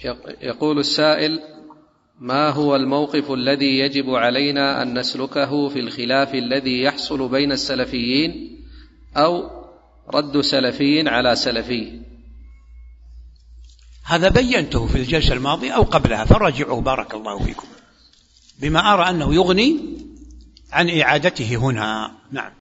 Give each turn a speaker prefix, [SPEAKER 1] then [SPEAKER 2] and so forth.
[SPEAKER 1] يقول السائل: ما هو الموقف الذي يجب علينا أن نسلكه في الخلاف الذي يحصل بين السلفيين أو رد سلفي على سلفي؟
[SPEAKER 2] هذا بينته في الجلسة الماضية أو قبلها، فراجعوه بارك الله فيكم، بما أرى أنه يغني عن إعادته هنا. نعم.